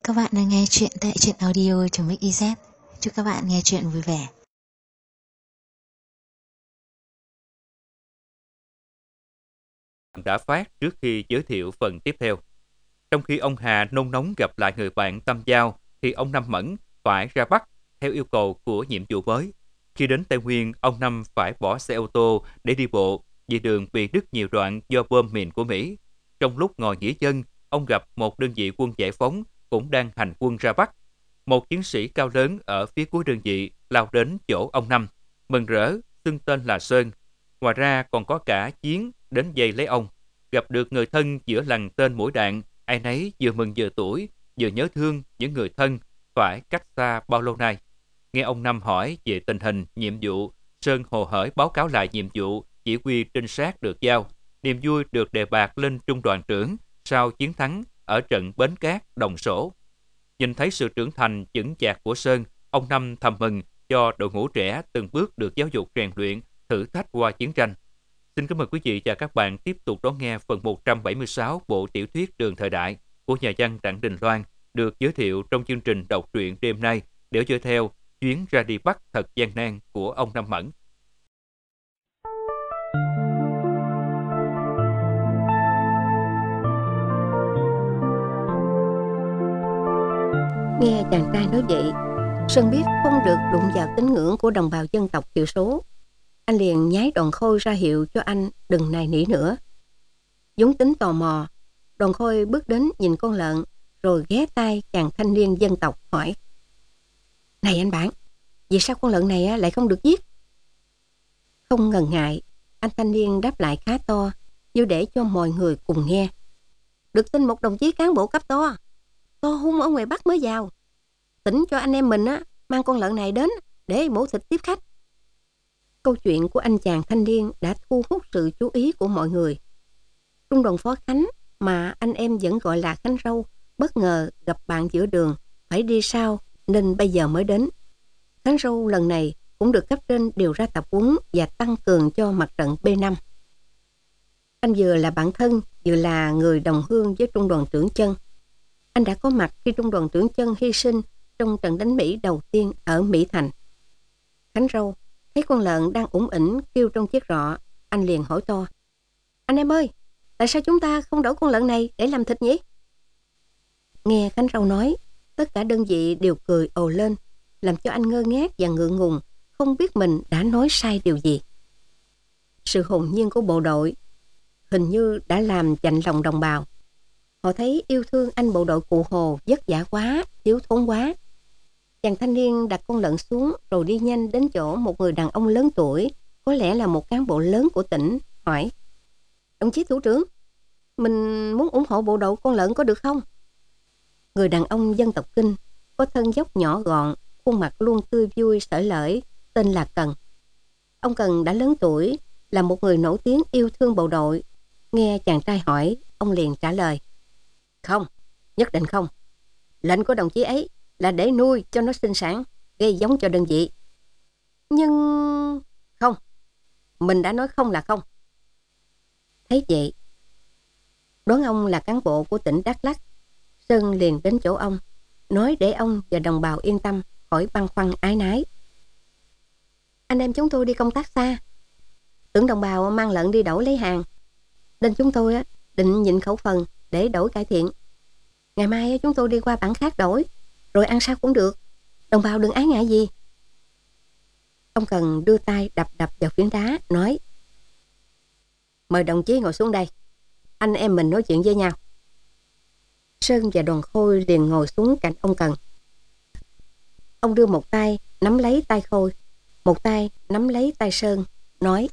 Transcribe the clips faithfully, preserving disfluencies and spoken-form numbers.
Các bạn đang nghe chuyện tại truyện audio.mix.iz. Chúc các bạn nghe chuyện vui vẻ. Đã phát trước khi giới thiệu phần tiếp theo. Trong khi ông Hà nôn nóng gặp lại người bạn tâm giao, thì ông Năm Mẫn phải ra Bắc theo yêu cầu của nhiệm vụ mới. Khi đến Tây Nguyên, ông Năm phải bỏ xe ô tô để đi bộ vì đường bị đứt nhiều đoạn do bom mìn của Mỹ. Trong lúc ngồi nghỉ chân, ông gặp một đơn vị quân giải phóng cũng đang hành quân ra Bắc. Một chiến sĩ cao lớn ở phía cuối đơn vị lao đến chỗ ông Năm, mừng rỡ, xưng tên là Sơn. Ngoài ra còn có cả Chiến đến giày lấy ông. Gặp được người thân giữa lằn tên mũi đạn, ai nấy vừa mừng vừa tủi, vừa nhớ thương những người thân phải cách xa bao lâu nay. Nghe ông Năm hỏi về tình hình, nhiệm vụ, Sơn hồ hởi báo cáo lại nhiệm vụ chỉ huy trinh sát được giao. Niềm vui được đề bạt lên trung đoàn trưởng sau chiến thắng ở trận Bến Cát, Đồng Sổ. Nhìn thấy sự trưởng thành chững chạc của Sơn, ông Năm thầm mừng cho đội ngũ trẻ từng bước được giáo dục rèn luyện, thử thách qua chiến tranh. Xin kính mời quý vị và các bạn tiếp tục đón nghe phần một trăm bảy mươi sáu bộ tiểu thuyết Đường Thời Đại của nhà văn Đặng Đình Loan được giới thiệu trong chương trình đọc truyện đêm nay, để dõi theo Chuyến ra đi Bắc thật gian nan của ông Năm Mẫn. Nghe chàng trai nói vậy, Sơn biết không được đụng vào tín ngưỡng của đồng bào dân tộc thiểu số. Anh liền nháy Đoàn Khôi ra hiệu cho anh đừng nài nỉ nữa. Vốn tính tò mò, Đoàn Khôi bước đến nhìn con lợn, rồi ghé tai chàng thanh niên dân tộc hỏi: "Này anh bạn, vì sao con lợn này lại không được giết?" Không ngần ngại, anh thanh niên đáp lại khá to, như để cho mọi người cùng nghe: "Được tin một đồng chí cán bộ cấp to, to hung ở ngoài Bắc mới vào. Tỉnh cho anh em mình á mang con lợn này đến để mổ thịt tiếp khách." Câu chuyện của anh chàng thanh niên đã thu hút sự chú ý của mọi người. Trung đoàn phó Khánh, mà anh em vẫn gọi là Khánh Râu, bất ngờ gặp bạn giữa đường, phải đi sau nên bây giờ mới đến. Khánh Râu lần này cũng được cấp trên điều ra tập huấn và tăng cường cho mặt trận B năm. Anh vừa là bạn thân, vừa là người đồng hương với trung đoàn trưởng Chân. Anh đã có mặt khi trung đoàn trưởng Chân hy sinh trong trận đánh Mỹ đầu tiên ở Mỹ Thành. Khánh Râu thấy con lợn đang ủng ỉnh kêu trong chiếc rọ, anh liền hỏi to: "Anh em ơi, tại sao chúng ta không đổi con lợn này để làm thịt nhỉ?" Nghe Khánh Râu nói, tất cả đơn vị đều cười ồ lên, làm cho anh ngơ ngác và ngượng ngùng, không biết mình đã nói sai điều gì. Sự hồn nhiên của bộ đội hình như đã làm chạnh lòng đồng bào. Họ thấy yêu thương anh bộ đội Cụ Hồ vất vả quá, thiếu thốn quá. Chàng thanh niên đặt con lợn xuống rồi đi nhanh đến chỗ một người đàn ông lớn tuổi, có lẽ là một cán bộ lớn của tỉnh, hỏi: "Đồng chí thủ trưởng, mình muốn ủng hộ bộ đội con lợn có được không?" Người đàn ông dân tộc Kinh, có thân dốc nhỏ gọn, khuôn mặt luôn tươi vui xởi lởi, tên là Cần. Ông Cần đã lớn tuổi, là một người nổi tiếng yêu thương bộ đội. Nghe chàng trai hỏi, ông liền trả lời: "Không, nhất định không. Lệnh của đồng chí ấy là để nuôi cho nó sinh sản, gây giống cho đơn vị. Nhưng... không, mình đã nói không là không." Thấy vậy, đoán ông là cán bộ của tỉnh Đắk Lắk, Sơn liền đến chỗ ông, nói để ông và đồng bào yên tâm, khỏi băn khoăn ái nái: "Anh em chúng tôi đi công tác xa, tưởng đồng bào mang lợn đi đổi lấy hàng, nên chúng tôi á, định nhịn khẩu phần để đổi cải thiện. Ngày mai chúng tôi đi qua bản khác đổi, rồi ăn sao cũng được. Đồng bào đừng ái ngại gì." Ông Cần đưa tay đập đập vào phiến đá, nói: "Mời đồng chí ngồi xuống đây, anh em mình nói chuyện với nhau." Sơn và Đoàn Khôi liền ngồi xuống cạnh ông Cần. Ông đưa một tay nắm lấy tay Khôi, một tay nắm lấy tay Sơn, nói: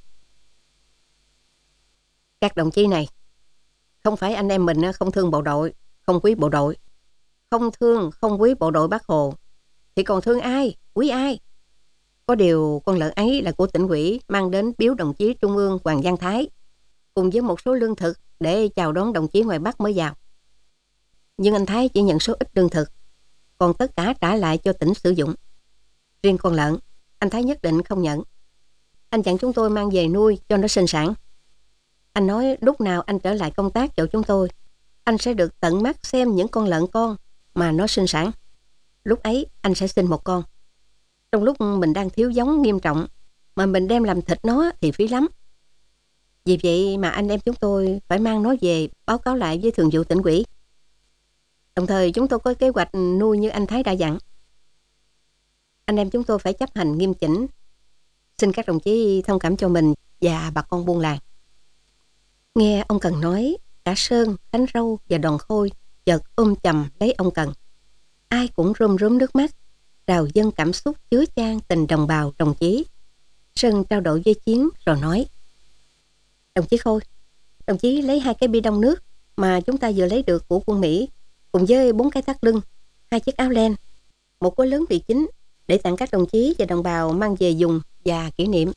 "Các đồng chí này, không phải anh em mình không thương bộ đội, không quý bộ đội. Không thương, không quý bộ đội Bác Hồ, thì còn thương ai, quý ai? Có điều con lợn ấy là của tỉnh ủy mang đến biếu đồng chí Trung ương Hoàng Văn Thái, cùng với một số lương thực để chào đón đồng chí ngoài Bắc mới vào. Nhưng anh Thái chỉ nhận số ít lương thực, còn tất cả trả lại cho tỉnh sử dụng. Riêng con lợn, anh Thái nhất định không nhận. Anh dặn chúng tôi mang về nuôi cho nó sinh sản. Anh nói lúc nào anh trở lại công tác chỗ chúng tôi, anh sẽ được tận mắt xem những con lợn con mà nó sinh sản. Lúc ấy anh sẽ sinh một con. Trong lúc mình đang thiếu giống nghiêm trọng, mà mình đem làm thịt nó thì phí lắm. Vì vậy mà anh em chúng tôi phải mang nó về báo cáo lại với thường vụ tỉnh ủy. Đồng thời chúng tôi có kế hoạch nuôi như anh Thái đã dặn. Anh em chúng tôi phải chấp hành nghiêm chỉnh. Xin các đồng chí thông cảm cho mình và bà con buôn làng. Nghe ông Cần nói, cả Sơn, Khánh Râu và Đoàn Khôi chợt ôm chầm lấy ông Cần. Ai cũng rơm rớm nước mắt, trào dâng cảm xúc chứa chan tình đồng bào đồng chí. Sơn trao đổi với Chiến rồi nói: Đồng chí Khôi, đồng chí lấy hai cái bi đông nước mà chúng ta vừa lấy được của quân Mỹ, cùng với bốn cái thắt lưng, hai chiếc áo len, một gói lớn bì chính để tặng các đồng chí và đồng bào mang về dùng và kỷ niệm.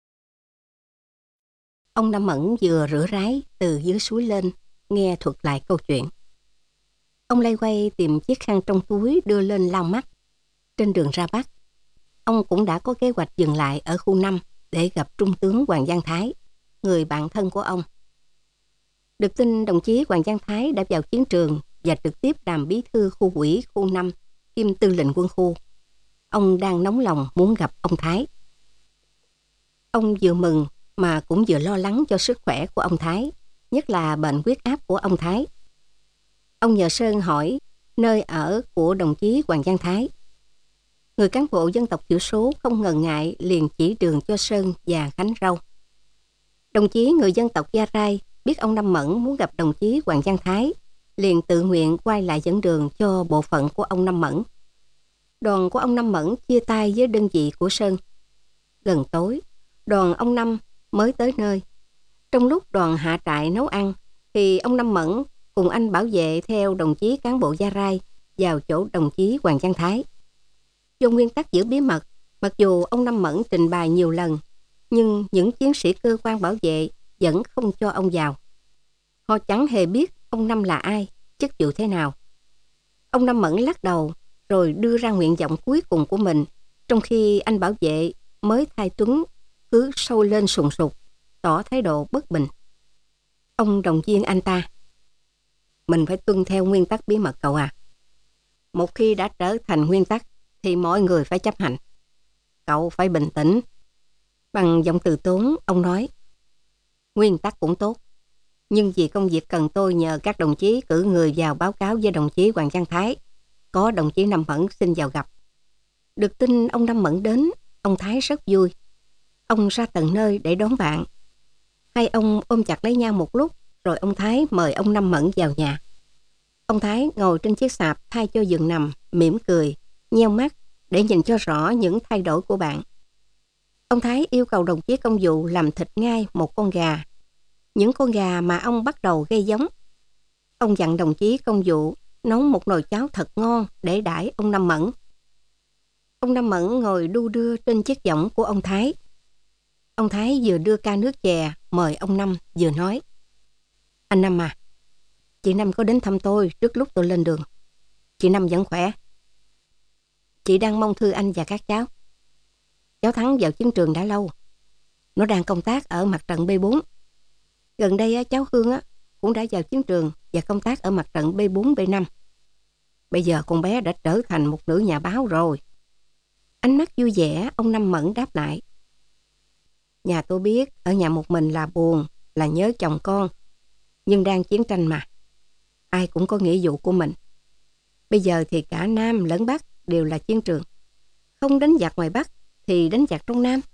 Ông Năm Mẫn vừa rửa ráy từ dưới suối lên, nghe thuật lại câu chuyện. Ông lay quay tìm chiếc khăn trong túi đưa lên lau mắt. Trên đường ra Bắc, ông cũng đã có kế hoạch dừng lại ở khu năm để gặp Trung tướng Hoàng Văn Thái, người bạn thân của ông. Được tin đồng chí Hoàng Văn Thái đã vào chiến trường và trực tiếp làm bí thư khu ủy khu năm kiêm tư lệnh quân khu. Ông đang nóng lòng muốn gặp ông Thái. Ông vừa mừng mà cũng vừa lo lắng cho sức khỏe của ông Thái, nhất là bệnh huyết áp của ông Thái. Ông nhờ Sơn hỏi nơi ở của đồng chí Hoàng Văn Thái. Người cán bộ dân tộc thiểu số không ngần ngại liền chỉ đường cho Sơn và Khánh Râu. Đồng chí người dân tộc Gia Rai biết ông Năm Mẫn muốn gặp đồng chí Hoàng Văn Thái, liền tự nguyện quay lại dẫn đường cho bộ phận của ông Năm Mẫn. Đoàn của ông Năm Mẫn chia tay với đơn vị của Sơn. Gần tối, đoàn ông Năm mới tới nơi. Trong lúc đoàn hạ trại nấu ăn, thì ông Năm Mẫn cùng anh bảo vệ theo đồng chí cán bộ Gia Rai vào chỗ đồng chí Hoàng Văn Thái. Do nguyên tắc giữ bí mật, mặc dù ông Năm Mẫn trình bày nhiều lần, nhưng những chiến sĩ cơ quan bảo vệ vẫn không cho ông vào. Họ chẳng hề biết ông Năm là ai, chức vụ thế nào. Ông Năm Mẫn lắc đầu rồi đưa ra nguyện vọng cuối cùng của mình, trong khi anh bảo vệ mới thay Tuấn cứ sâu lên sùng sục, tỏ thái độ bất bình. Ông động viên anh ta: Mình phải tuân theo nguyên tắc bí mật cậu à. Một khi đã trở thành nguyên tắc thì mọi người phải chấp hành. Cậu phải bình tĩnh. Bằng giọng từ tốn, ông nói: Nguyên tắc cũng tốt, nhưng vì công việc cần tôi nhờ các đồng chí cử người vào báo cáo với đồng chí Hoàng Văn Thái. Có đồng chí Năm Mẫn xin vào gặp. Được tin ông Năm Mẫn đến, ông Thái rất vui. Ông ra tận nơi để đón bạn. Hai ông ôm chặt lấy nhau một lúc, rồi ông Thái mời ông Năm Mẫn vào nhà. Ông Thái ngồi trên chiếc sạp thay cho giường nằm, mỉm cười, nheo mắt để nhìn cho rõ những thay đổi của bạn. Ông Thái yêu cầu đồng chí công vụ làm thịt ngay một con gà, những con gà mà ông bắt đầu gây giống. Ông dặn đồng chí công vụ nấu một nồi cháo thật ngon để đãi ông Năm Mẫn. Ông Năm Mẫn ngồi đu đưa trên chiếc võng của ông Thái. Ông Thái vừa đưa ca nước chè mời ông Năm, vừa nói: Anh Năm à, chị Năm có đến thăm tôi trước lúc tôi lên đường. Chị Năm vẫn khỏe. Chị đang mong thư anh và các cháu. Cháu Thắng vào chiến trường đã lâu. Nó đang công tác ở mặt trận B bốn. Gần đây cháu Hương cũng đã vào chiến trường và công tác ở mặt trận B bốn B năm. Bây giờ con bé đã trở thành một nữ nhà báo rồi. Ánh mắt vui vẻ, ông Năm Mẫn đáp lại: Nhà tôi biết ở nhà một mình là buồn, là nhớ chồng con. Nhưng đang chiến tranh mà, ai cũng có nghĩa vụ của mình. Bây giờ thì cả Nam lẫn Bắc đều là chiến trường. Không đánh giặc ngoài Bắc thì đánh giặc trong Nam.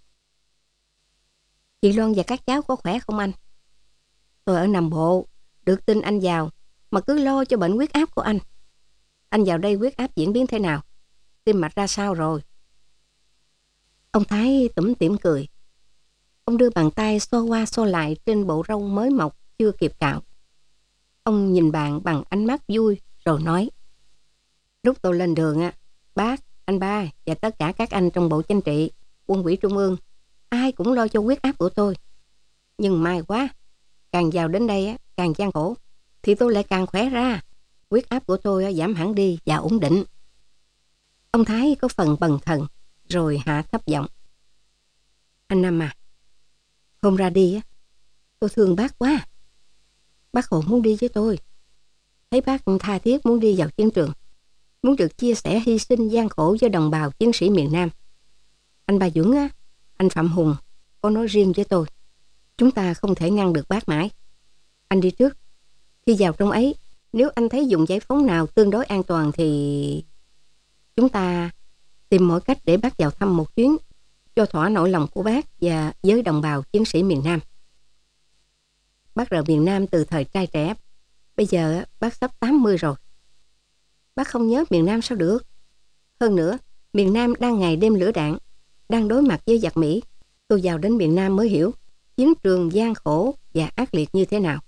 Chị Loan và các cháu có khỏe không anh? Tôi ở Nam Bộ, được tin anh vào mà cứ lo cho bệnh huyết áp của anh. Anh vào đây huyết áp diễn biến thế nào? Tim mạch ra sao rồi? Ông Thái tủm tỉm cười. Ông đưa bàn tay xoa qua xoa lại trên bộ râu mới mọc chưa kịp cạo. Ông nhìn bạn bằng ánh mắt vui rồi nói: Lúc tôi lên đường á, bác, anh ba và tất cả các anh trong Bộ Chính trị, Quân ủy Trung ương, ai cũng lo cho huyết áp của tôi. Nhưng may quá, càng vào đến đây á, càng gian khổ, thì tôi lại càng khỏe ra. Huyết áp của tôi á, giảm hẳn đi và ổn định. Ông Thái có phần bần thần, rồi hạ thấp giọng: Anh Năm à, hôm ra đi á, tôi thương bác quá. Bác Hồ muốn đi với tôi. thấy bác tha thiết muốn đi vào chiến trường, muốn được chia sẻ hy sinh gian khổ với đồng bào chiến sĩ miền Nam. Anh Ba Duẩn á, anh Phạm Hùng có nói riêng với tôi, chúng ta không thể ngăn được bác mãi. Anh đi trước. Khi vào trong ấy, nếu anh thấy dùng giải phóng nào tương đối an toàn thì chúng ta tìm mọi cách để bác vào thăm một chuyến, cho thỏa nỗi lòng của bác và với đồng bào chiến sĩ miền Nam. Bác rời miền Nam từ thời trai trẻ, bây giờ bác sắp tám mươi rồi. Bác không nhớ miền Nam sao được? Hơn nữa, miền Nam đang ngày đêm lửa đạn, đang đối mặt với giặc Mỹ. Tôi vào đến miền Nam mới hiểu chiến trường gian khổ và ác liệt như thế nào.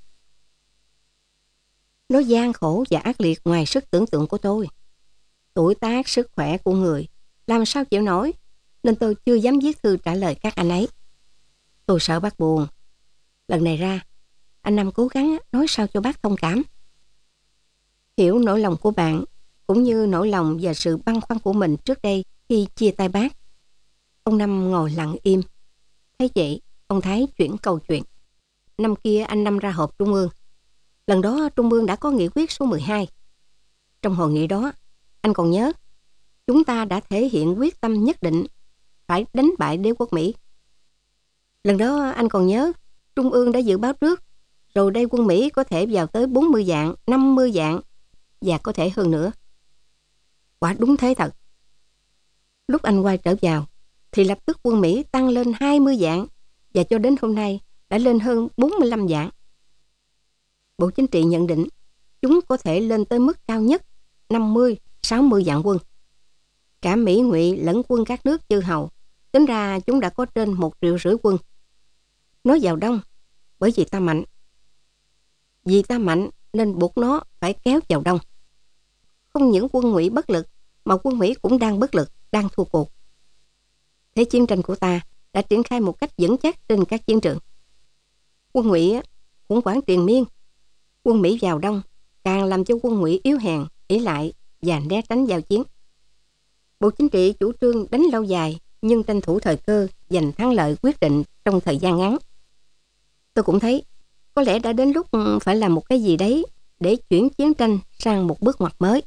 Nó gian khổ và ác liệt ngoài sức tưởng tượng của tôi. Tuổi tác, sức khỏe của người làm sao chịu nổi, nên tôi chưa dám viết thư trả lời các anh ấy. Tôi sợ bác buồn. Lần này ra, anh Năm cố gắng nói sao cho bác thông cảm. Hiểu nỗi lòng của bạn, cũng như nỗi lòng và sự băn khoăn của mình trước đây khi chia tay bác. Ông Năm ngồi lặng im. Thấy vậy, ông Thái chuyển câu chuyện. Năm kia anh Năm ra họp Trung ương. Lần đó Trung ương đã có nghị quyết số mười hai. Trong hội nghị đó, anh còn nhớ, chúng ta đã thể hiện quyết tâm nhất định phải đánh bại đế quốc Mỹ. Lần đó anh còn nhớ, Trung ương đã dự báo trước, rồi đây quân Mỹ có thể vào tới bốn mươi vạn, năm mươi vạn và có thể hơn nữa. Quả đúng thế thật. Lúc anh quay trở vào, thì lập tức quân Mỹ tăng lên hai mươi vạn và cho đến hôm nay đã lên hơn bốn mươi lăm vạn. Bộ Chính trị nhận định chúng có thể lên tới mức cao nhất năm mươi, sáu mươi vạn quân. Cả Mỹ Ngụy lẫn quân các nước chư hầu, tính ra chúng đã có trên một triệu rưỡi quân. Nó vào đông bởi vì ta mạnh. Vì ta mạnh nên buộc nó phải kéo vào đông. Không những quân Ngụy bất lực, mà quân Mỹ cũng đang bất lực, đang thua cuộc. Thế chiến tranh của ta đã triển khai một cách vững chắc trên các chiến trường. Quân Ngụy cũng quản triền miên. Quân Mỹ vào đông càng làm cho quân Ngụy yếu hèn, ỷ lại và né tránh giao chiến. Bộ Chính trị chủ trương đánh lâu dài nhưng tranh thủ thời cơ giành thắng lợi quyết định trong thời gian ngắn. Tôi cũng thấy có lẽ đã đến lúc phải làm một cái gì đấy để chuyển chiến tranh sang một bước ngoặt mới.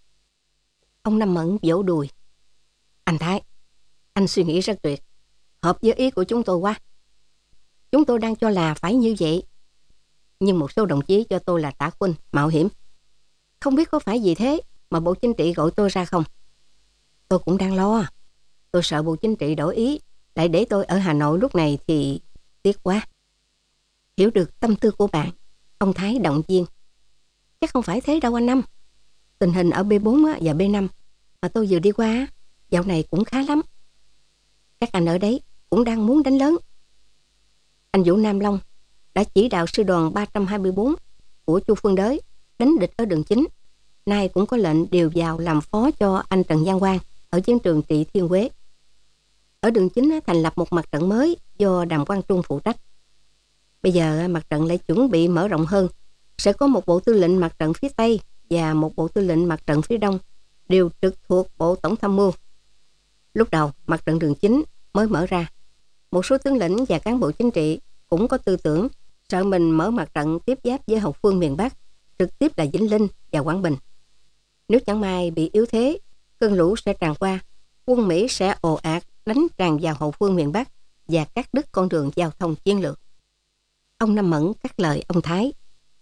Ông Năm Mẫn vỗ đùi. Anh Thái, anh suy nghĩ rất tuyệt, hợp với ý của chúng tôi quá. Chúng tôi đang cho là phải như vậy, nhưng một số đồng chí cho tôi là tả khuynh, mạo hiểm. Không biết có phải vì thế mà Bộ Chính trị gọi tôi ra không? Tôi cũng đang lo. Tôi sợ Bộ Chính trị đổi ý, lại để tôi ở Hà Nội lúc này thì tiếc quá. Hiểu được tâm tư của bạn, ông Thái động viên. Chắc không phải thế đâu anh Năm. Tình hình ở B bốn và B năm mà tôi vừa đi qua dạo này cũng khá lắm. Các anh ở đấy cũng đang muốn đánh lớn. Anh Vũ Nam Long đã chỉ đạo sư đoàn ba trăm hai mươi tư của Chu Phương Đới đánh địch ở đường chính. Nay cũng có lệnh điều vào làm phó cho anh Trần Văn Quang ở chiến trường Trị Thiên Quế. Ở đường chính thành lập một mặt trận mới do Đàm Quang Trung phụ trách. Bây giờ mặt trận lại chuẩn bị mở rộng hơn. Sẽ có một bộ tư lệnh mặt trận phía Tây và một bộ tư lệnh mặt trận phía Đông, đều trực thuộc Bộ Tổng tham mưu. Lúc đầu mặt trận đường chính mới mở ra, một số tướng lĩnh và cán bộ chính trị cũng có tư tưởng sợ mình mở mặt trận tiếp giáp với hậu phương miền Bắc, trực tiếp là Vĩnh Linh và Quảng Bình. Nếu chẳng may bị yếu thế, cơn lũ sẽ tràn qua, quân Mỹ sẽ ồ ạt đánh tràn vào hậu phương miền Bắc và cắt đứt con đường giao thông chiến lược. Ông Năm Mẫn cắt lời ông Thái.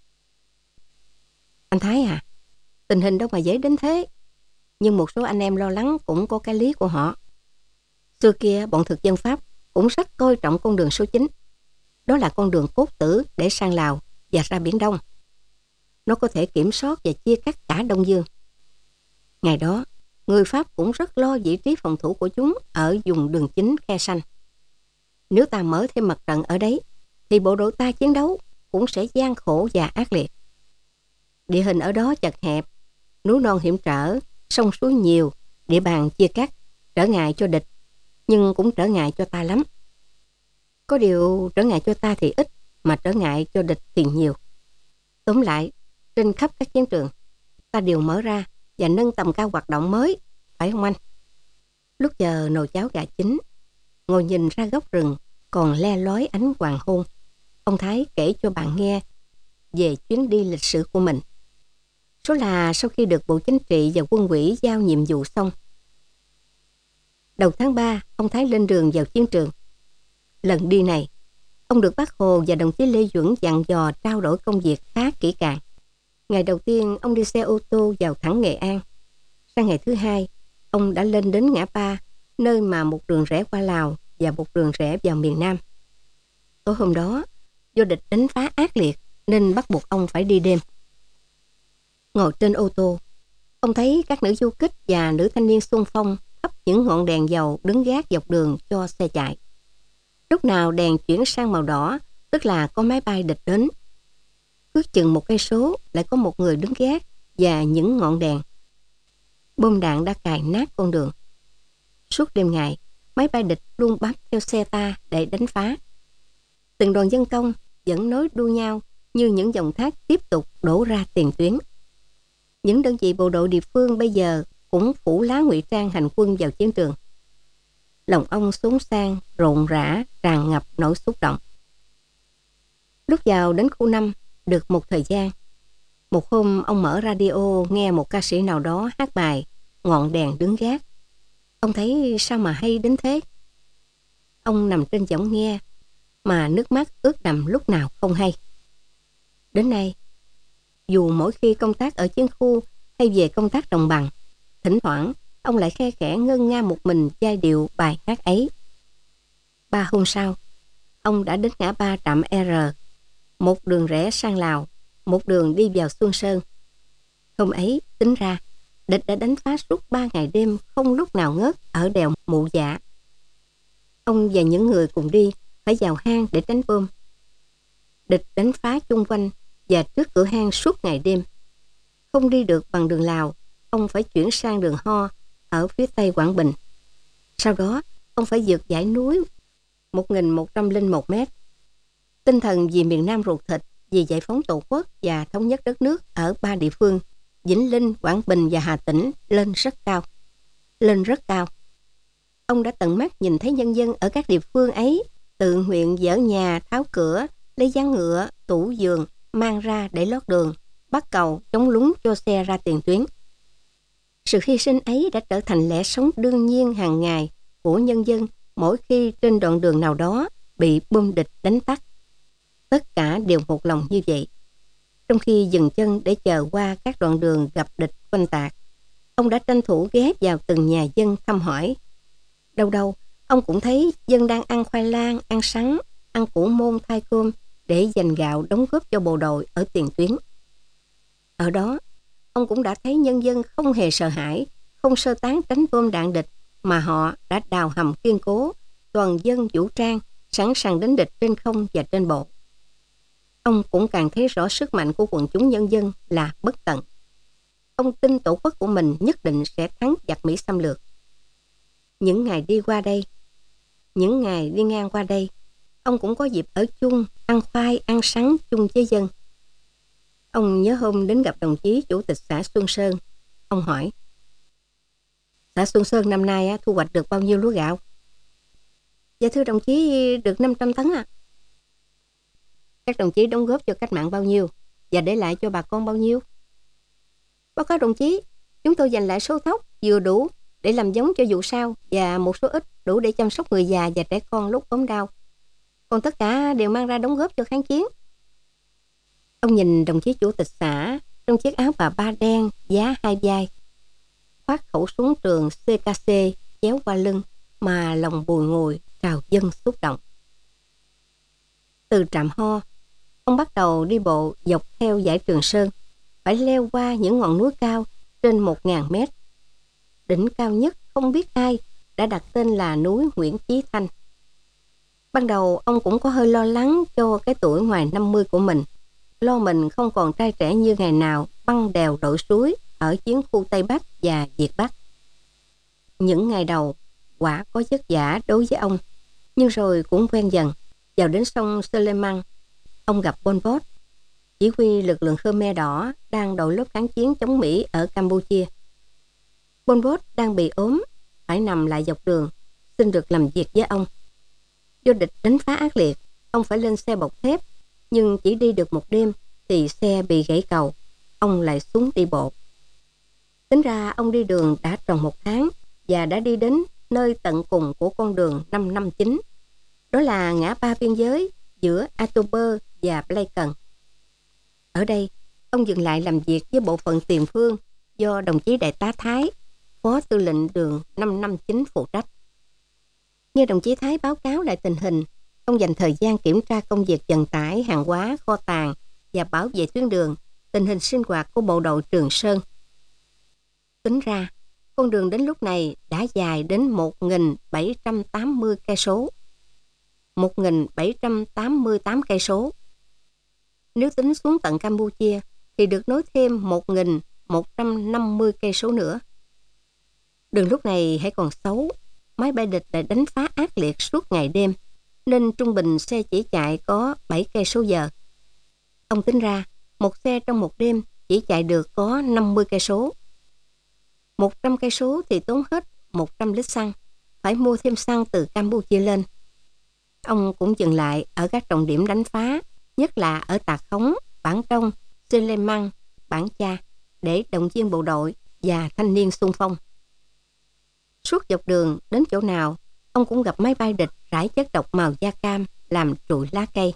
Anh Thái à, tình hình đâu mà dễ đến thế. Nhưng một số anh em lo lắng cũng có cái lý của họ. Xưa kia bọn thực dân Pháp cũng rất coi trọng con đường số chín. Đó là con đường cốt tử để sang Lào và ra Biển Đông. Nó có thể kiểm soát và chia cắt cả Đông Dương. Ngày đó, người Pháp cũng rất lo vị trí phòng thủ của chúng ở vùng đường chính Khe Sanh. Nếu ta mở thêm mặt trận ở đấy, thì bộ đội ta chiến đấu cũng sẽ gian khổ và ác liệt. Địa hình ở đó chật hẹp, núi non hiểm trở, sông suối nhiều, địa bàn chia cắt, trở ngại cho địch, nhưng cũng trở ngại cho ta lắm. Có điều trở ngại cho ta thì ít, mà trở ngại cho địch thì nhiều. Tóm lại, trên khắp các chiến trường, ta đều mở ra và nâng tầm cao hoạt động mới, phải không anh? Lúc giờ nồi cháo gà chín, ngồi nhìn ra góc rừng còn le lói ánh hoàng hôn, ông Thái kể cho bạn nghe về chuyến đi lịch sử của mình. Số là sau khi được Bộ Chính trị và Quân ủy giao nhiệm vụ xong. Đầu tháng ba, ông Thái lên đường vào chiến trường. Lần đi này, ông được Bác Hồ và đồng chí Lê Duẩn dặn dò trao đổi công việc khá kỹ càng. Ngày đầu tiên, ông đi xe ô tô vào thẳng Nghệ An. Sang ngày thứ hai, ông đã lên đến ngã ba, nơi mà một đường rẽ qua Lào và một đường rẽ vào miền Nam. Tối hôm đó, do địch đánh phá ác liệt nên bắt buộc ông phải đi đêm. Ngồi trên ô tô, ông thấy các nữ du kích và nữ thanh niên xung phong thắp những ngọn đèn dầu đứng gác dọc đường cho xe chạy. Lúc nào đèn chuyển sang màu đỏ, tức là có máy bay địch đến. Cứ chừng một cây số lại có một người đứng gác và những ngọn đèn. Bom đạn đã cài nát con đường. Suốt đêm ngày, máy bay địch luôn bám theo xe ta để đánh phá. Từng đoàn dân công vẫn nối đuôi nhau như những dòng thác tiếp tục đổ ra tiền tuyến. Những đơn vị bộ đội địa phương bây giờ cũng phủ lá ngụy trang hành quân vào chiến trường. Lòng ông xốn sang, rộn rã, tràn ngập nỗi xúc động. Lúc vào đến khu năm, được một thời gian, một hôm ông mở radio nghe một ca sĩ nào đó hát bài Ngọn đèn đứng gác. Ông thấy sao mà hay đến thế. Ông nằm trên võng nghe, mà nước mắt ướt đầm lúc nào không hay. Đến nay, dù mỗi khi công tác ở chiến khu hay về công tác đồng bằng, thỉnh thoảng ông lại khe khẽ ngân nga một mình giai điệu bài hát ấy. Ba hôm sau, ông đã đến ngã ba trạm R, một đường rẽ sang Lào, một đường đi vào Xuân Sơn. Hôm ấy, tính ra, địch đã đánh phá suốt ba ngày đêm không lúc nào ngớt ở đèo Mụ Dạ. Ông và những người cùng đi phải vào hang để tránh bom. Địch đánh phá chung quanh và trước cửa hang suốt ngày đêm. Không đi được bằng đường Lào, ông phải chuyển sang đường Ho ở phía tây Quảng Bình. Sau đó, ông phải vượt dãy núi một nghìn một trăm lẻ một mét. Tinh thần vì miền Nam ruột thịt, vì giải phóng Tổ quốc và thống nhất đất nước ở ba địa phương Vĩnh Linh, Quảng Bình và Hà Tĩnh lên rất cao. Lên rất cao. Ông đã tận mắt nhìn thấy nhân dân ở các địa phương ấy tự nguyện dỡ nhà, tháo cửa, lấy ván ngựa, tủ giường, mang ra để lót đường, bắt cầu, chống lúng cho xe ra tiền tuyến. Sự hy sinh ấy đã trở thành lẽ sống đương nhiên hàng ngày của nhân dân mỗi khi trên đoạn đường nào đó bị bom địch đánh tắt. Tất cả đều một lòng như vậy. Trong khi dừng chân để chờ qua các đoạn đường gặp địch quanh tạc, ông đã tranh thủ ghé vào từng nhà dân thăm hỏi. Đâu đâu, ông cũng thấy dân đang ăn khoai lang, ăn sắn, ăn củ môn thai cơm để dành gạo đóng góp cho bộ đội ở tiền tuyến. Ở đó, ông cũng đã thấy nhân dân không hề sợ hãi, không sơ tán tránh bom đạn địch, mà họ đã đào hầm kiên cố, toàn dân vũ trang, sẵn sàng đánh địch trên không và trên bộ. Ông cũng càng thấy rõ sức mạnh của quần chúng nhân dân là bất tận. Ông tin tổ quốc của mình nhất định sẽ thắng giặc Mỹ xâm lược. Những ngày đi qua đây, những ngày đi ngang qua đây, ông cũng có dịp ở chung, ăn khoai, ăn sắn chung với dân. Ông nhớ hôm đến gặp đồng chí chủ tịch xã Xuân Sơn. Ông hỏi, xã Xuân Sơn năm nay thu hoạch được bao nhiêu lúa gạo? Dạ thưa đồng chí, được năm trăm tấn ạ. À. Các đồng chí đóng góp cho cách mạng bao nhiêu và để lại cho bà con bao nhiêu? Báo cáo đồng chí, chúng tôi dành lại số thóc vừa đủ để làm giống cho vụ sau và một số ít đủ để chăm sóc người già và trẻ con lúc ốm đau. Còn tất cả đều mang ra đóng góp cho kháng chiến. Ông nhìn đồng chí chủ tịch xã trong chiếc áo bà ba đen giá hai vai, khoác khẩu súng trường xê ca xê chéo qua lưng mà lòng bùi ngùi trào dâng xúc động. Từ trạm Ho, ông bắt đầu đi bộ dọc theo dãy Trường Sơn, phải leo qua những ngọn núi cao trên một nghìn mét. Đỉnh cao nhất không biết ai đã đặt tên là núi Nguyễn Chí Thanh. Ban đầu ông cũng có hơi lo lắng cho cái tuổi ngoài năm mươi của mình, lo mình không còn trai trẻ như ngày nào băng đèo lội suối ở chiến khu Tây Bắc và Việt Bắc. Những ngày đầu, quả có vất vả đối với ông, nhưng rồi cũng quen dần. Vào đến sông Suleiman, ông gặp Pol Pot, chỉ huy lực lượng Khmer Đỏ đang đội lớp kháng chiến chống Mỹ ở Campuchia. Pol Pot đang bị ốm, phải nằm lại dọc đường, xin được làm việc với ông. Do địch đánh phá ác liệt, ông phải lên xe bọc thép, nhưng chỉ đi được một đêm thì xe bị gãy cầu. ông lại xuống đi bộ. Tính ra ông đi đường đã tròn một tháng và đã đi đến nơi tận cùng của con đường năm năm chín. Đó là ngã ba biên giới giữa October và Bacon. Ở đây, ông dừng lại làm việc với bộ phận tiền phương do đồng chí đại tá Thái, phó tư lệnh đường năm năm chín phụ trách. Nghe đồng chí Thái báo cáo lại tình hình, ông dành thời gian kiểm tra công việc vận tải hàng hóa, kho tàng và bảo vệ tuyến đường, tình hình sinh hoạt của bộ đội Trường Sơn. Tính ra, con đường đến lúc này đã dài đến một nghìn bảy trăm tám mươi cây số. một nghìn bảy trăm tám mươi tám cây số. Nếu tính xuống tận Campuchia thì được nối thêm một nghìn một trăm năm mươi cây số nữa. Đường lúc này hãy còn xấu, máy bay địch đã đánh phá ác liệt suốt ngày đêm, nên trung bình xe chỉ chạy có bảy cây số giờ. Ông tính ra, một xe trong một đêm chỉ chạy được có năm mươi cây số. một trăm cây số thì tốn hết một trăm lít xăng, phải mua thêm xăng từ Campuchia lên. Ông cũng dừng lại ở các trọng điểm đánh phá, nhất là ở Tà Khống, Bản Trong, Sê Lê Măng, Bản Cha, để động viên bộ đội và thanh niên xung phong. Suốt dọc đường đến chỗ nào, ông cũng gặp máy bay địch rải chất độc màu da cam làm trụi lá cây.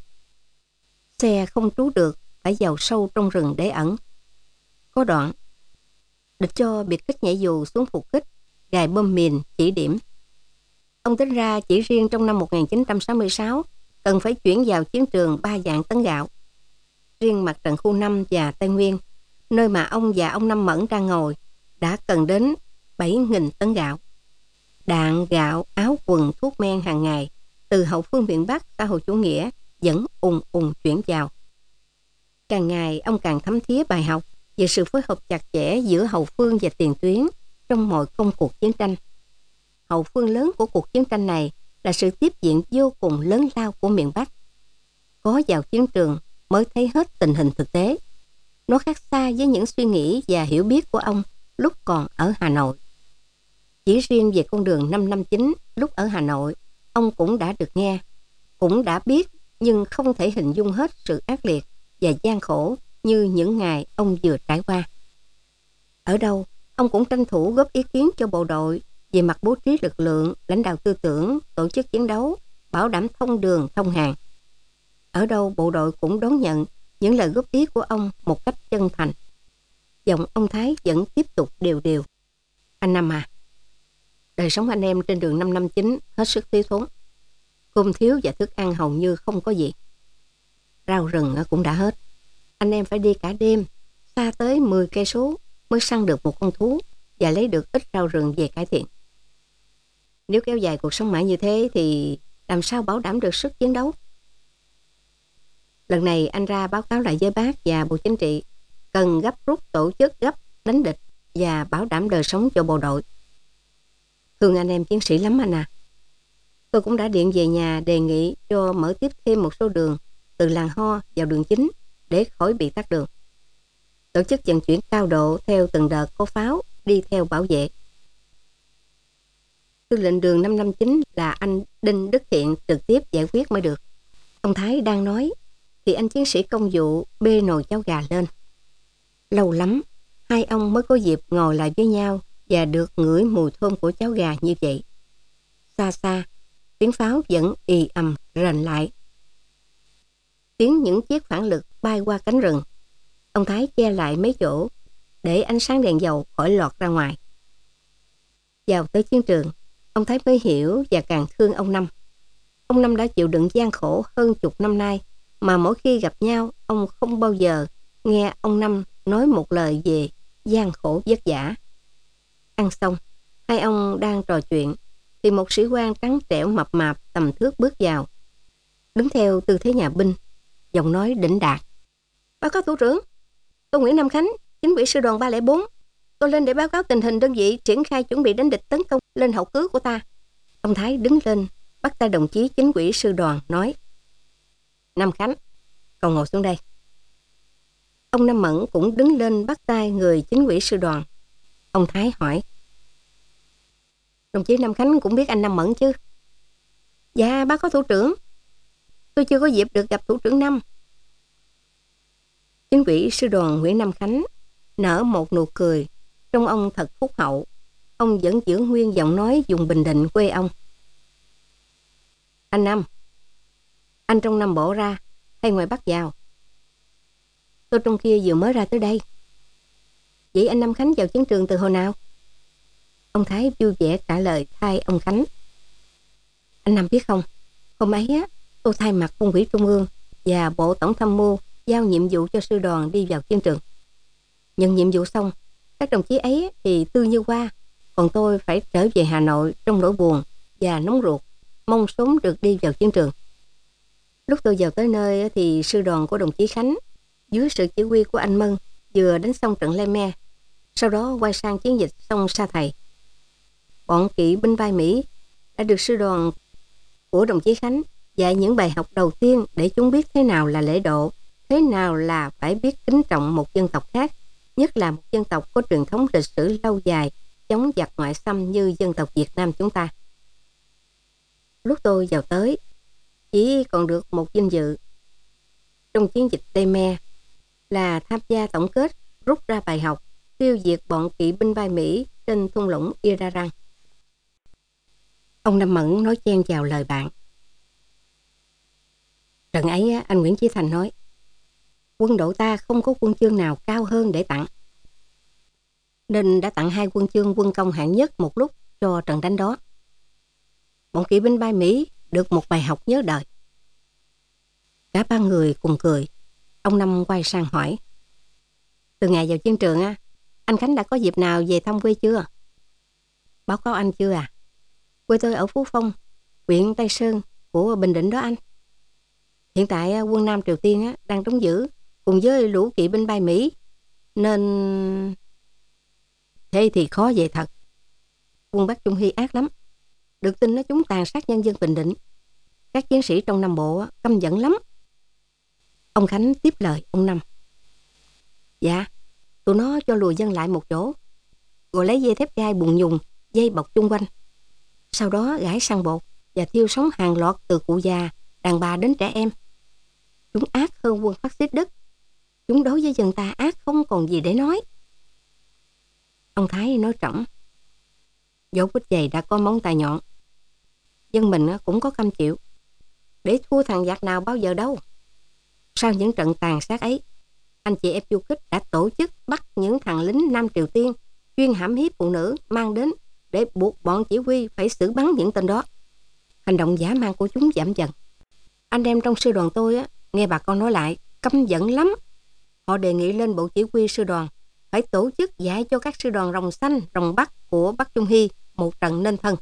Xe không trú được, phải vào sâu trong rừng để ẩn. Có đoạn, địch cho biệt kích nhảy dù xuống phục kích, gài bom mìn chỉ điểm. Ông tính ra chỉ riêng trong năm một nghìn chín trăm sáu mươi sáu cần phải chuyển vào chiến trường ba vạn tấn gạo. Riêng mặt trận khu năm và Tây Nguyên, nơi mà ông và ông Năm Mẫn đang ngồi, đã cần đến bảy nghìn tấn gạo. Đạn, gạo, áo quần, thuốc men hàng ngày từ hậu phương miền Bắc xã hội chủ nghĩa vẫn ùn ùn chuyển vào. Càng ngày ông càng thấm thía bài học về sự phối hợp chặt chẽ giữa hậu phương và tiền tuyến trong mọi công cuộc chiến tranh. Hậu phương lớn của cuộc chiến tranh này là sự tiếp diện vô cùng lớn lao của miền Bắc. Có vào chiến trường mới thấy hết tình hình thực tế. Nó khác xa với những suy nghĩ và hiểu biết của ông lúc còn ở Hà Nội. Chỉ riêng về con đường năm năm chín lúc ở Hà Nội, ông cũng đã được nghe, cũng đã biết, nhưng không thể hình dung hết sự ác liệt và gian khổ như những ngày ông vừa trải qua. Ở đâu, ông cũng tranh thủ góp ý kiến cho bộ đội về mặt bố trí lực lượng, lãnh đạo tư tưởng, tổ chức chiến đấu, bảo đảm thông đường, thông hàng. Ở đâu bộ đội cũng đón nhận những lời góp ý của ông một cách chân thành. Giọng ông Thái vẫn tiếp tục đều đều. Anh Năm à, đời sống anh em trên đường năm năm chín hết sức thiếu thốn. Cơm thiếu và thức ăn hầu như không có gì. Rau rừng cũng đã hết. Anh em phải đi cả đêm, xa tới mười cây số mới săn được một con thú và lấy được ít rau rừng về cải thiện. Nếu kéo dài cuộc sống mãi như thế thì làm sao bảo đảm được sức chiến đấu? Lần này anh ra báo cáo lại với bác và Bộ Chính trị cần gấp rút tổ chức gấp đánh địch và bảo đảm đời sống cho bộ đội. Thương anh em chiến sĩ lắm anh à. Tôi cũng đã điện về nhà đề nghị cho mở tiếp thêm một số đường từ làng Ho vào đường chính để khỏi bị tắc đường. Tổ chức vận chuyển cao độ theo từng đợt có pháo đi theo bảo vệ. Tư lệnh đường năm năm chín là anh Đinh Đức Thiện trực tiếp giải quyết mới được. Ông Thái đang nói thì anh chiến sĩ công vụ bê nồi cháo gà lên. Lâu lắm, hai ông mới có dịp ngồi lại với nhau và được ngửi mùi thơm của cháo gà như vậy. Xa xa, tiếng pháo vẫn ì ầm rền lại. Tiếng những chiếc phản lực bay qua cánh rừng. Ông Thái che lại mấy chỗ để ánh sáng đèn dầu khỏi lọt ra ngoài. Vào tới chiến trường, ông Thái mới hiểu và càng thương ông Năm. Ông Năm đã chịu đựng gian khổ hơn chục năm nay, mà mỗi khi gặp nhau, ông không bao giờ nghe ông Năm nói một lời về gian khổ vất vả. Ăn xong, hai ông đang trò chuyện, thì một sĩ quan trắng trẻo mập mạp tầm thước bước vào. Đứng theo tư thế nhà binh, giọng nói đỉnh đạt. Báo cáo thủ trưởng, tôi Nguyễn Nam Khánh, chính ủy sư đoàn ba không bốn. Tôi lên để báo cáo tình hình đơn vị triển khai chuẩn bị đánh địch tấn công lên hậu cứ của ta. Ông Thái đứng lên, bắt tay đồng chí chính ủy sư đoàn, nói. Nam Khánh, cậu ngồi xuống đây. Ông Năm Mẫn cũng đứng lên bắt tay người chính ủy sư đoàn. Ông Thái hỏi. Đồng chí Nam Khánh cũng biết anh Năm Mẫn chứ? Dạ, báo cáo thủ trưởng. Tôi chưa có dịp được gặp thủ trưởng Năm. Chính ủy sư đoàn Nguyễn Nam Khánh nở một nụ cười. Trông ông thật phúc hậu. Ông vẫn giữ nguyên giọng nói vùng Bình Định quê ông. Anh Năm, anh trong Nam Bộ ra hay ngoài Bắc vào? Tôi trong kia vừa mới ra tới đây. Vậy anh Năm Khánh vào chiến trường từ hồi nào? Ông Thái vui vẻ trả lời thay ông Khánh. Anh Năm biết không, hôm ấy á, tôi thay mặt Quân ủy Trung ương và Bộ Tổng tham mưu giao nhiệm vụ cho sư đoàn đi vào chiến trường. Nhận nhiệm vụ xong, các đồng chí ấy thì tư như hoa, còn tôi phải trở về Hà Nội trong nỗi buồn và nóng ruột, mong sớm được đi vào chiến trường. Lúc tôi vào tới nơi thì sư đoàn của đồng chí Khánh dưới sự chỉ huy của anh Mân vừa đánh xong trận Lê Me, sau đó quay sang chiến dịch sông Sa Thầy. Bọn kỵ binh vai Mỹ đã được sư đoàn của đồng chí Khánh dạy những bài học đầu tiên để chúng biết thế nào là lễ độ, thế nào là phải biết kính trọng một dân tộc khác, nhất là một dân tộc có truyền thống lịch sử lâu dài chống giặc ngoại xâm như dân tộc Việt Nam chúng ta. Lúc tôi vào tới, chỉ còn được một vinh dự trong chiến dịch Tây Me là tham gia tổng kết, rút ra bài học, tiêu diệt bọn kỵ binh vai Mỹ trên thung lũng Irarang. Ông Năm Mẫn nói chen vào lời bạn. Trận ấy anh Nguyễn Chí Thành nói, quân đội ta không có huân chương nào cao hơn để tặng, nên đã tặng hai huân chương quân công hạng nhất một lúc cho trận đánh đó. Bọn kỵ binh vai Mỹ được một bài học nhớ đời. Cả ba người cùng cười. Ông Năm quay sang hỏi, từ ngày vào chiến trường á, anh Khánh đã có dịp nào về thăm quê chưa? Báo cáo anh chưa à? Quê tôi ở Phú Phong, huyện Tây Sơn của Bình Định đó anh. Hiện tại quân Nam Triều Tiên á, đang trống giữ cùng với lũ kỵ binh vai Mỹ, nên thế thì khó về thật. Quân Bắc Trung Hy ác lắm. Được tin nó chúng tàn sát nhân dân Bình Định. Các chiến sĩ trong Nam Bộ căm giận lắm. Ông Khánh tiếp lời ông Năm. Dạ, tụi nó cho lùi dân lại một chỗ, rồi lấy dây thép gai bùn nhùng dây bọc chung quanh. Sau đó gãi xăng bột và thiêu sống hàng loạt từ cụ già, đàn bà đến trẻ em. Chúng ác hơn quân phát xít Đức. Chúng đối với dân ta ác không còn gì để nói. Ông Thái nói trỏng. Dẫu bút chày đã có móng tay nhọn, dân mình cũng có cam chịu. Để thua thằng giặc nào bao giờ đâu. Sau những trận tàn sát ấy, anh chị em du kích đã tổ chức bắt những thằng lính Nam Triều Tiên chuyên hãm hiếp phụ nữ mang đến để buộc bọn chỉ huy phải xử bắn những tên đó. Hành động dã man của chúng giảm dần. Anh em trong sư đoàn tôi á, nghe bà con nói lại căm giận lắm. Họ đề nghị lên bộ chỉ huy sư đoàn phải tổ chức dạy cho các sư đoàn Rồng Xanh, Rồng Bắc của Bắc Trung Hy một trận nên thân.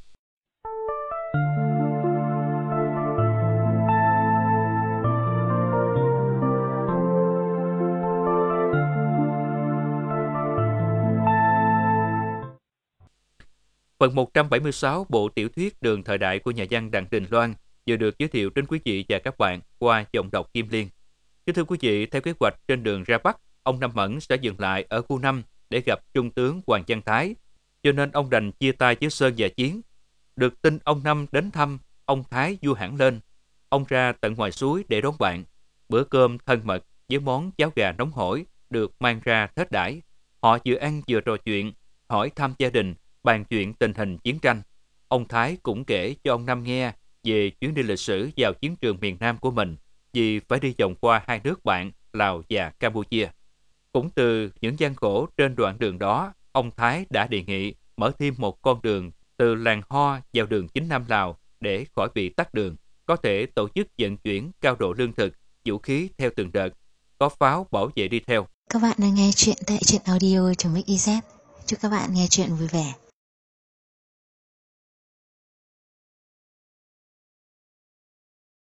Phần một trăm bảy mươi sáu bộ tiểu thuyết Đường thời đại của nhà văn Đặng Đình Loan vừa được giới thiệu đến quý vị và các bạn qua giọng đọc Kim Liên. Kính thưa quý vị, theo kế hoạch trên đường ra Bắc, ông Năm Mẫn sẽ dừng lại ở khu năm để gặp Trung tướng Hoàng Văn Thái, cho nên ông đành chia tay với Sơn và Chiến. Được tin ông Năm đến thăm, ông Thái vui hẳn lên. Ông ra tận ngoài suối để đón bạn. Bữa cơm thân mật với món cháo gà nóng hổi được mang ra thết đãi. Họ vừa ăn vừa trò chuyện, hỏi thăm gia đình, bàn chuyện tình hình chiến tranh. Ông Thái cũng kể cho ông Năm nghe về chuyến đi lịch sử vào chiến trường miền Nam của mình, vì phải đi vòng qua hai nước bạn Lào và Campuchia. Cũng từ những gian khổ trên đoạn đường đó, ông Thái đã đề nghị mở thêm một con đường từ làng Ho vào đường chính Nam Lào để khỏi bị tắc đường, có thể tổ chức vận chuyển cao độ lương thực, vũ khí theo từng đợt, có pháo bảo vệ đi theo. Các bạn đang nghe chuyện tại truyện audio chấm ích i zét. Chúc các bạn nghe chuyện vui vẻ.